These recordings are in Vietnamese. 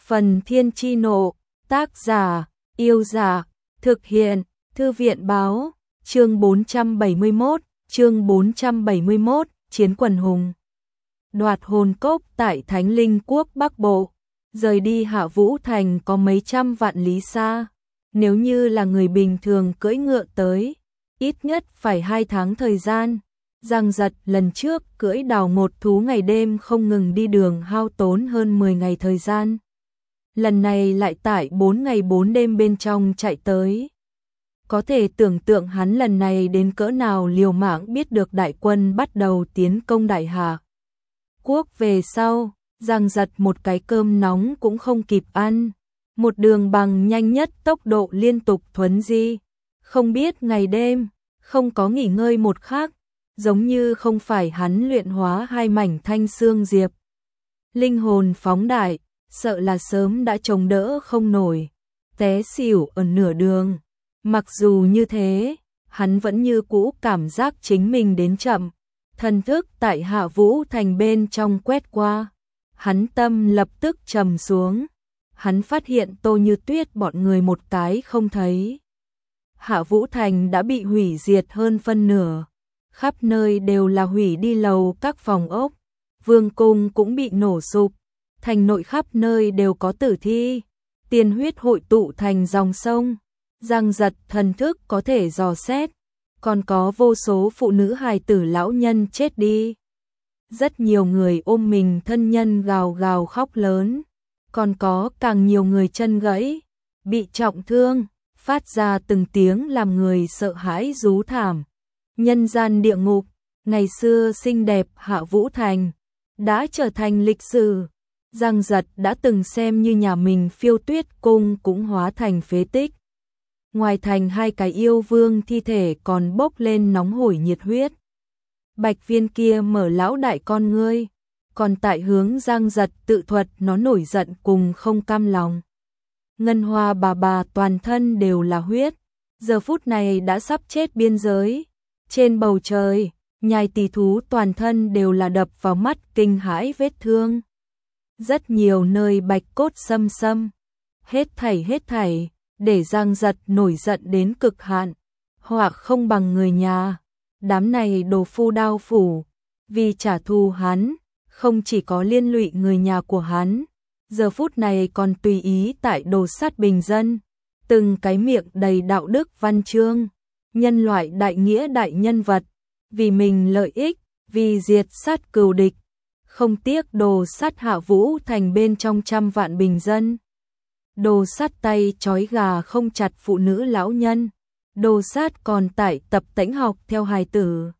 Phần Thiên Chi Nộ, tác giả, Yêu Giả, thực hiện, Thư viện Báo, chương 471, Chiến Quần Hùng. Đoạt hồn cốc tại Thánh Linh Quốc Bắc Bộ, rời đi Hạ Vũ Thành có mấy trăm vạn lý xa. Nếu như là người bình thường cưỡi ngựa tới, ít nhất phải 2 tháng thời gian. Giang Giật lần trước cưỡi đào một thú ngày đêm không ngừng đi đường hao tốn hơn 10 ngày thời gian. Lần này lại tại 4 ngày 4 đêm bên trong chạy tới. Có thể tưởng tượng hắn lần này đến cỡ nào liều mạng. Biết được đại quân bắt đầu tiến công Đại Hạ Quốc về sau, Giang Giật một cái cơm nóng cũng không kịp ăn. Một đường bằng nhanh nhất tốc độ liên tục thuấn di. Không biết ngày đêm, không có nghỉ ngơi một khắc, giống như không phải hắn luyện hóa 2 mảnh thanh xương diệp. Linh hồn phóng đại, sợ là sớm đã chống đỡ không nổi, té xỉu ở nửa đường. Mặc dù như thế, hắn vẫn như cũ cảm giác chính mình đến chậm. Thần thức tại Hạ Vũ Thành bên trong quét qua, hắn tâm lập tức trầm xuống. Hắn phát hiện Tô Như Tuyết bọn người một cái không thấy. Hạ Vũ Thành đã bị hủy diệt hơn phân nửa, khắp nơi đều là hủy đi lầu các phòng ốc, vương cung cũng bị nổ sụp, thành nội khắp nơi đều có tử thi, tiên huyết hội tụ thành dòng sông. Giang Giật thần thức có thể dò xét, còn có vô số phụ nữ hài tử lão nhân chết đi. Rất nhiều người ôm mình thân nhân gào gào khóc lớn, còn có càng nhiều người chân gãy, bị trọng thương, phát ra từng tiếng làm người sợ hãi rú thảm. Nhân gian địa ngục, ngày xưa xinh đẹp Hạ Vũ Thành, đã trở thành lịch sử. Giang Giật đã từng xem như nhà mình Phiêu Tuyết Cung cũng hóa thành phế tích. Ngoài thành 2 cái yêu vương thi thể còn bốc lên nóng hổi nhiệt huyết. Bạch Viên kia mở lão đại con ngươi, còn tại hướng Giang Giật tự thuật nó nổi giận cùng không cam lòng. Ngân Hoa bà toàn thân đều là huyết, giờ phút này đã sắp chết biên giới. Trên bầu trời, nhai tỷ thú toàn thân đều là đập vào mắt kinh hãi vết thương. Rất nhiều nơi bạch cốt xâm xâm. Hết thảy, để Giang Giật nổi giận đến cực hạn. Họa không bằng người nhà. Đám này đồ phu đao phủ, vì trả thù hắn, không chỉ có liên lụy người nhà của hắn, giờ phút này còn tùy ý tại đồ sát bình dân. Từng cái miệng đầy đạo đức văn chương, nhân loại đại nghĩa đại nhân vật, vì mình lợi ích, vì diệt sát cừu địch, không tiếc đồ sát Hạ Vũ Thành bên trong trăm vạn bình dân. Đồ sát tay trói gà không chặt phụ nữ lão nhân, đồ sát còn tại tập tễnh học theo hài tử.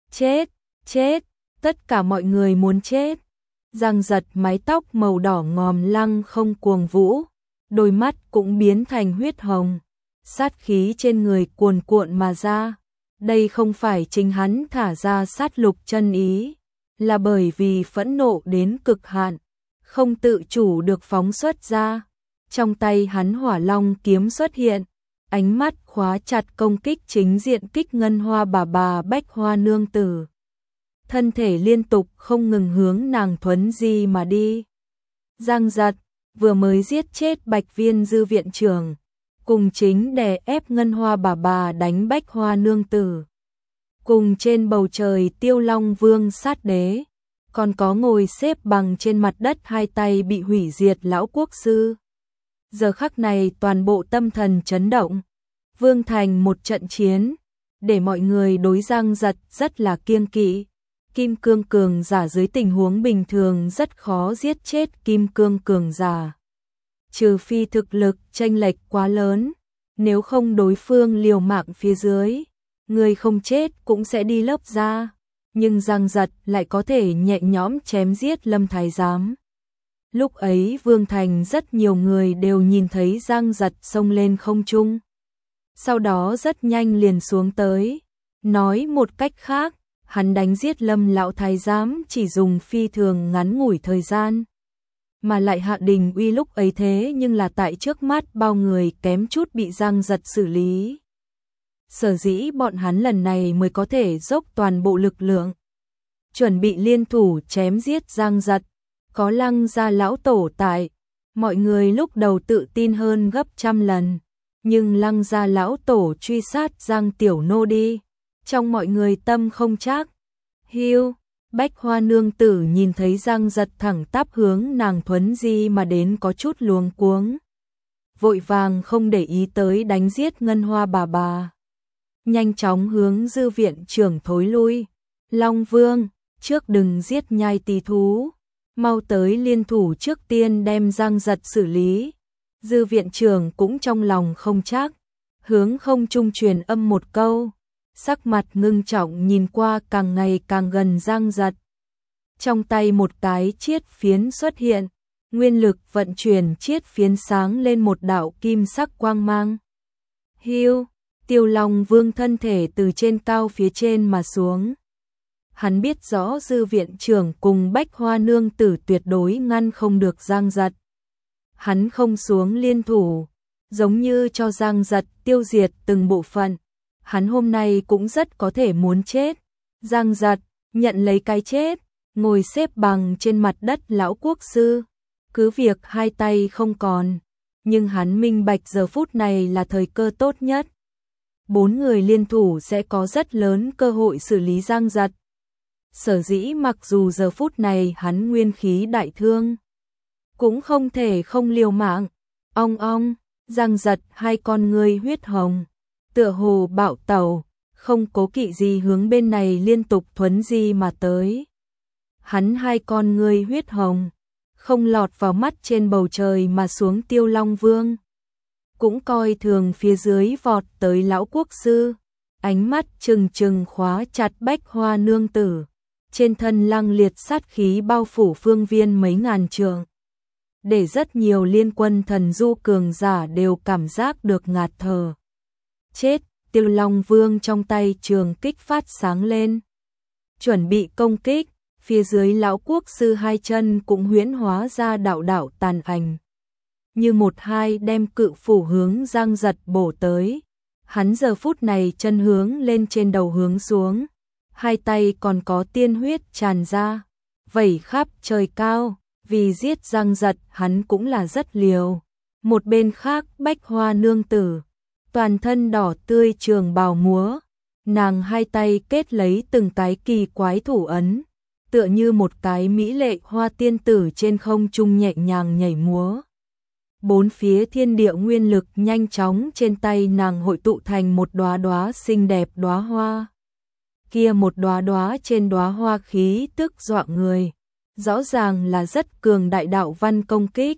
Chết, tất cả mọi người muốn chết. Giang Giật mái tóc màu đỏ ngòm lăng không cuồng vũ, đôi mắt cũng biến thành huyết hồng, sát khí trên người cuồn cuộn mà ra. Đây không phải chính hắn thả ra sát lục chân ý, là bởi vì phẫn nộ đến cực hạn, không tự chủ được phóng xuất ra. Trong tay hắn hỏa long kiếm xuất hiện, ánh mắt khóa chặt công kích chính diện kích Ngân Hoa bà Bách Hoa nương tử. Thân thể liên tục không ngừng hướng nàng thuấn di mà đi. Giang Giật vừa mới giết chết Bạch Viên dư viện trưởng, cùng chính đè ép Ngân Hoa bà đánh Bách Hoa nương tử. Cùng trên bầu trời Tiêu Long Vương sát đế, còn có ngồi xếp bằng trên mặt đất 2 tay bị hủy diệt lão quốc sư. Giờ khắc này toàn bộ tâm thần chấn động. Vương thành một trận chiến, để mọi người đối Giang Giật rất là kiêng kỵ. Kim cương cường giả dưới tình huống bình thường rất khó giết chết kim cương cường giả. Trừ phi thực lực chênh lệch quá lớn, nếu không đối phương liều mạng phía dưới, người không chết cũng sẽ đi lớp ra. Nhưng Giang Giật lại có thể nhẹ nhõm chém giết Lâm Thái Giám. Lúc ấy Vương thành rất nhiều người đều nhìn thấy Giang Giật xông lên không trung, sau đó rất nhanh liền xuống tới. Nói một cách khác, hắn đánh giết Lâm lão thái giám chỉ dùng phi thường ngắn ngủi thời gian, mà lại Hạ Đình Uy lúc ấy thế nhưng là tại trước mắt bao người kém chút bị Giang Giật xử lý. Sở dĩ bọn hắn lần này mới có thể dốc toàn bộ lực lượng, chuẩn bị liên thủ chém giết Giang Giật. Có Lăng gia lão tổ tại, Mọi người lúc đầu tự tin hơn gấp trăm lần, nhưng Lăng gia lão tổ truy sát Giang tiểu nô đi, trong mọi người tâm không chắc. Hiu, Bách Hoa nương tử nhìn thấy Giang Giật thẳng tắp hướng nàng Thuấn Di mà đến có chút luống cuống. Vội vàng không để ý tới đánh giết Ngân Hoa bà. Nhanh chóng hướng dư viện trưởng thối lui. Long Vương, trước đừng giết nhai tỳ thú, mau tới liên thủ trước tiên đem Giang Giật xử lý. Dư viện trưởng cũng trong lòng không chắc, hướng không trung truyền âm một câu, sắc mặt ngưng trọng nhìn qua càng ngày càng gần Giang Giật. Trong tay một cái chiết phiến xuất hiện, nguyên lực vận chuyển chiết phiến sáng lên một đạo kim sắc quang mang. Hiu, Tiêu Long Vương thân thể từ trên cao phía trên mà xuống. Hắn biết rõ dư viện trưởng cùng Bách Hoa nương tử tuyệt đối ngăn không được Giang Giật. Hắn không xuống liên thủ, giống như cho Giang Giật tiêu diệt từng bộ phận. Hắn hôm nay cũng rất có thể muốn chết. Giang Giật nhận lấy cái chết, ngồi xếp bằng trên mặt đất lão quốc sư. Cứ việc hai tay không còn, nhưng hắn minh bạch giờ phút này là thời cơ tốt nhất. 4 người liên thủ sẽ có rất lớn cơ hội xử lý Giang Giật. Sở dĩ mặc dù giờ phút này hắn nguyên khí đại thương, cũng không thể không liều mạng. Ong ong, Giang Giật hai con ngươi huyết hồng, tựa hồ bạo tẩu, không cố kỵ gì hướng bên này liên tục thuấn di mà tới. Hắn hai con ngươi huyết hồng, không lọt vào mắt trên bầu trời mà xuống Tiêu Long Vương. Cũng coi thường phía dưới vọt tới lão quốc sư, ánh mắt trừng trừng khóa chặt Bách Hoa nương tử. Trên thân lăng liệt sát khí bao phủ phương viên mấy ngàn trượng, để rất nhiều liên quân thần du cường giả đều cảm giác được ngạt thở. Chết, Tiêu Long Vương trong tay trường kích phát sáng lên, chuẩn bị công kích. Phía dưới lão quốc sư hai chân cũng huyễn hóa ra đạo đạo tàn ảnh, như một hai đem cự phủ hướng Giang Giật bổ tới. Hắn giờ phút này chân hướng lên trên đầu hướng xuống, hai tay còn có tiên huyết tràn ra, vẩy khắp trời cao. Vì giết Giang Giật hắn cũng là rất liều. Một bên khác Bách Hoa nương tử, toàn thân đỏ tươi trường bào múa, nàng hai tay kết lấy từng cái kỳ quái thủ ấn, tựa như một cái mỹ lệ hoa tiên tử trên không trung nhẹ nhàng nhảy múa. Bốn phía thiên địa nguyên lực nhanh chóng trên tay nàng hội tụ thành một đóa đóa xinh đẹp đóa hoa. Kia một đóa đóa trên đóa hoa khí tức dọa người, rõ ràng là rất cường đại đạo văn công kích.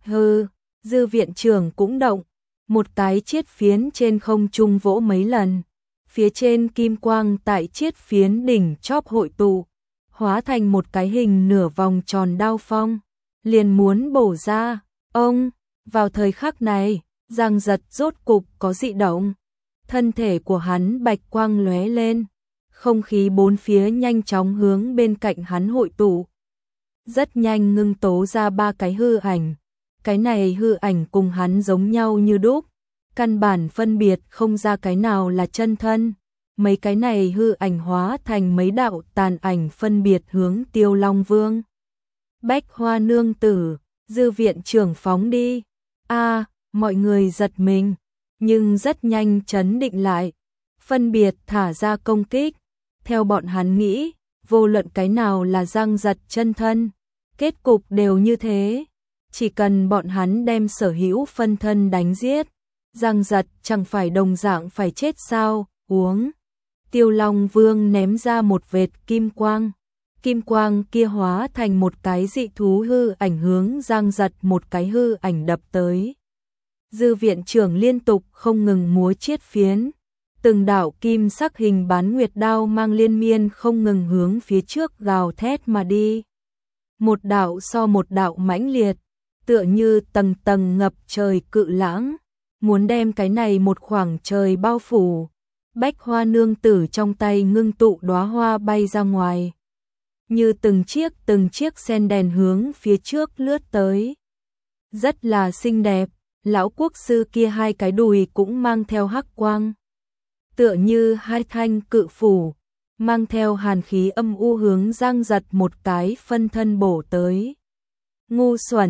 Dư viện trưởng cũng động, một cái chiết phiến trên không trung vỗ mấy lần, phía trên kim quang tại chiết phiến đỉnh chóp hội tụ, hóa thành một cái hình nửa vòng tròn đao phong, liền muốn bổ ra. Ông, vào thời khắc này, Giang Giật rốt cục có dị động, thân thể của hắn bạch quang lóe lên, không khí bốn phía nhanh chóng hướng bên cạnh hắn hội tụ. Rất nhanh ngưng tố ra 3 cái hư ảnh, cái này hư ảnh cùng hắn giống nhau như đúc, căn bản phân biệt không ra cái nào là chân thân. Mấy cái này hư ảnh hóa thành mấy đạo tàn ảnh phân biệt hướng Tiêu Long Vương. Bách Hoa nương tử, dư viện trưởng phóng đi. Mọi người giật mình, nhưng rất nhanh trấn định lại, phân biệt thả ra công kích. Theo bọn hắn nghĩ, vô luận cái nào là Giang Giật chân thân, kết cục đều như thế. Chỉ cần bọn hắn đem sở hữu phân thân đánh giết, Giang Giật chẳng phải đồng dạng phải chết sao? Uống. Tiêu Long Vương ném ra một vệt kim quang. Kim quang kia hóa thành một cái dị thú hư ảnh hướng Giang Giật một cái hư ảnh đập tới. Dư viện trưởng liên tục không ngừng múa chiết phiến, từng đạo kim sắc hình bán nguyệt đao mang liên miên không ngừng hướng phía trước gào thét mà đi. Một đạo so một đạo mãnh liệt, tựa như tầng tầng ngập trời cự lãng, muốn đem cái này một khoảng trời bao phủ. Bách Hoa nương tử trong tay ngưng tụ đóa hoa bay ra ngoài, như từng chiếc sen đèn hướng phía trước lướt tới. Rất là xinh đẹp, lão quốc sư kia hai cái đùi cũng mang theo hắc quang, tựa như hai thanh cự phủ, mang theo hàn khí âm u hướng Giang Giật một cái phân thân bổ tới. Ngu xuẩn,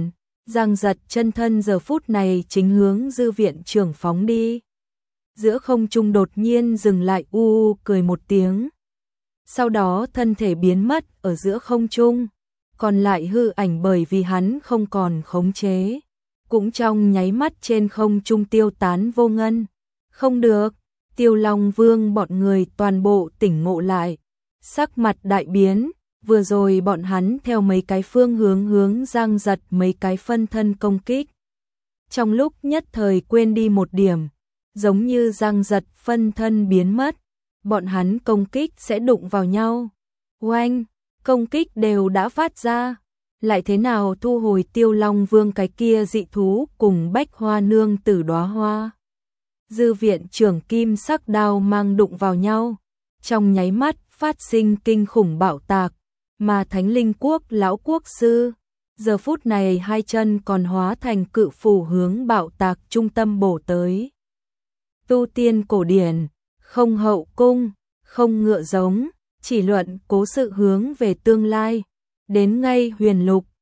Giang Giật chân thân giờ phút này chính hướng dư viện trưởng phóng đi. Giữa không trung đột nhiên dừng lại cười một tiếng. Sau đó thân thể biến mất ở giữa không trung, còn lại hư ảnh bởi vì hắn không còn khống chế, cũng trong nháy mắt trên không trung tiêu tán vô ngân. Không được, Tiêu Long Vương bọn người toàn bộ tỉnh ngộ lại, sắc mặt đại biến, vừa rồi bọn hắn theo mấy cái phương hướng Giang Giật mấy cái phân thân công kích. Trong lúc nhất thời quên đi một điểm, giống như Giang Giật phân thân biến mất, bọn hắn công kích sẽ đụng vào nhau. Oanh, công kích đều đã phát ra, lại thế nào thu hồi Tiêu Long Vương cái kia dị thú cùng Bách Hoa Nương Tử đóa hoa. Dư viện trưởng kim sắc đao mang đụng vào nhau, trong nháy mắt phát sinh kinh khủng bạo tạc, mà Thánh Linh Quốc lão quốc sư, giờ phút này hai chân còn hóa thành cự phủ hướng bạo tạc trung tâm bổ tới. Tu tiên cổ điển, không hậu cung, không ngựa giống, chỉ luận cố sự hướng về tương lai, đến ngay huyền lục,